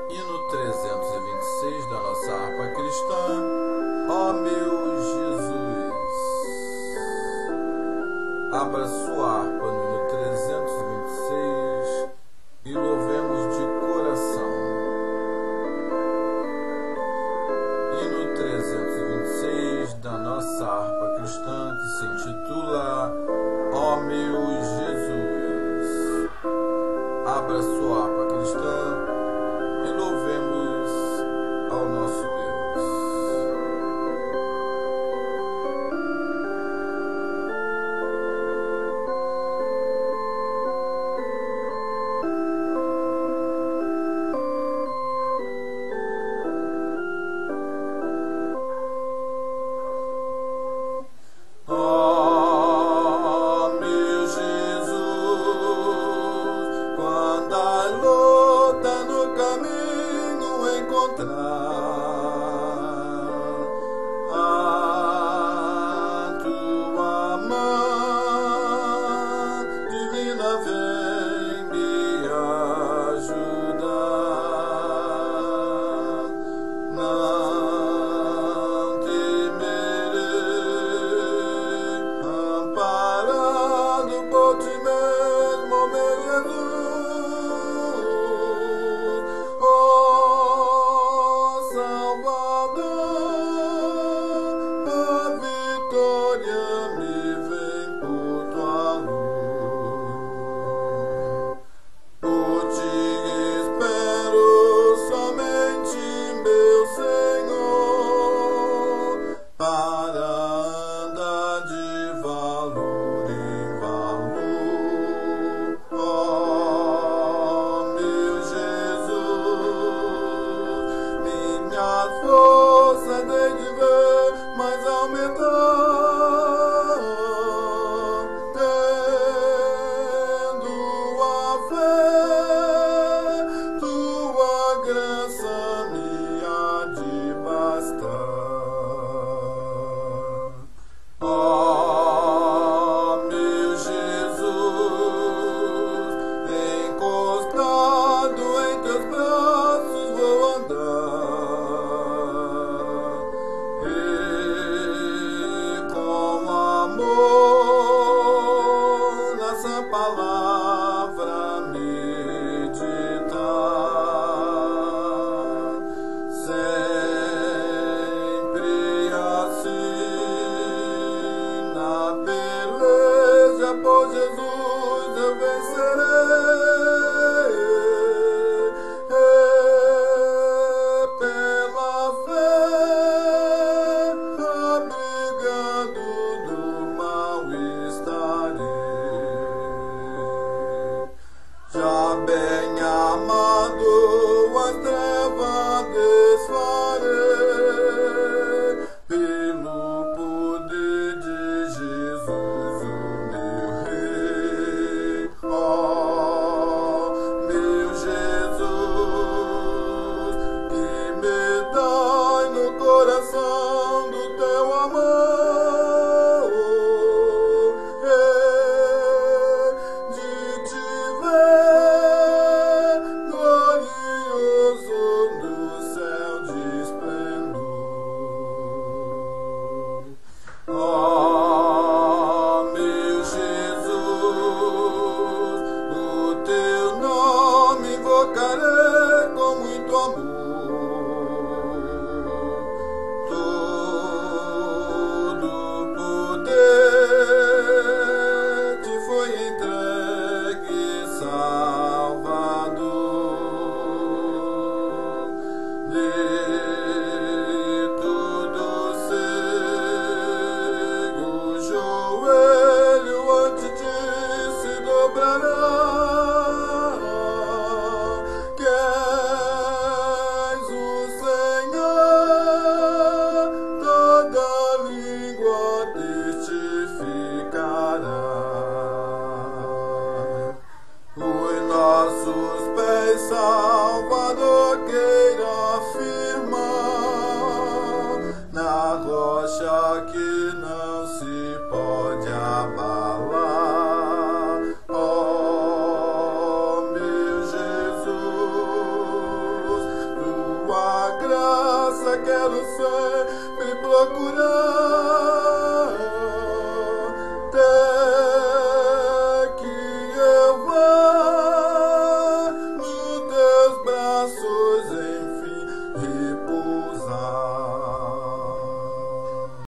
Hino 326 da nossa harpa cristã. Ó meu Jesus. Abra sua harpa no hino 326 e louvemos de coração. Hino 326 da nossa harpa cristã, que se intitula Ó meu Jesus. Abra sua harpa cristã e louvemos ao nosso Deus. Ó meu Jesus, quando a luta no caminho encontrar, a tua mão divina vem me ajudar. Não temerei, amparado por ti mesmo, meu Jesus. Ó Salvador, a vitória me vem por tua luz. Por ti espero somente, meu Senhor, para andar de valor em valor. Ó meu Jesus, minhas forças têm de ver mais aumentar, tendo a fé, tua graça me há de bastar. Ó meu Jesus, encostado em teus braços vou andar, e com amor nessa palavra meditar, sempre assim, na peleja por Jesus eu vencerei, pela fé, abrigado do mal estarei. Já bem amado as trevas desfarei, pelo poder de Jesus, o meu Rei. Ó meu Jesus, que me dai no coração do teu amor, de te ver glorioso no céu de esplendor. Ó meu Jesus, o teu nome invocarei com muito amor. Todo poder te foi entregue, Salvador. De tudo sei, o joelho ante ti se dobrará. Quer quero ser.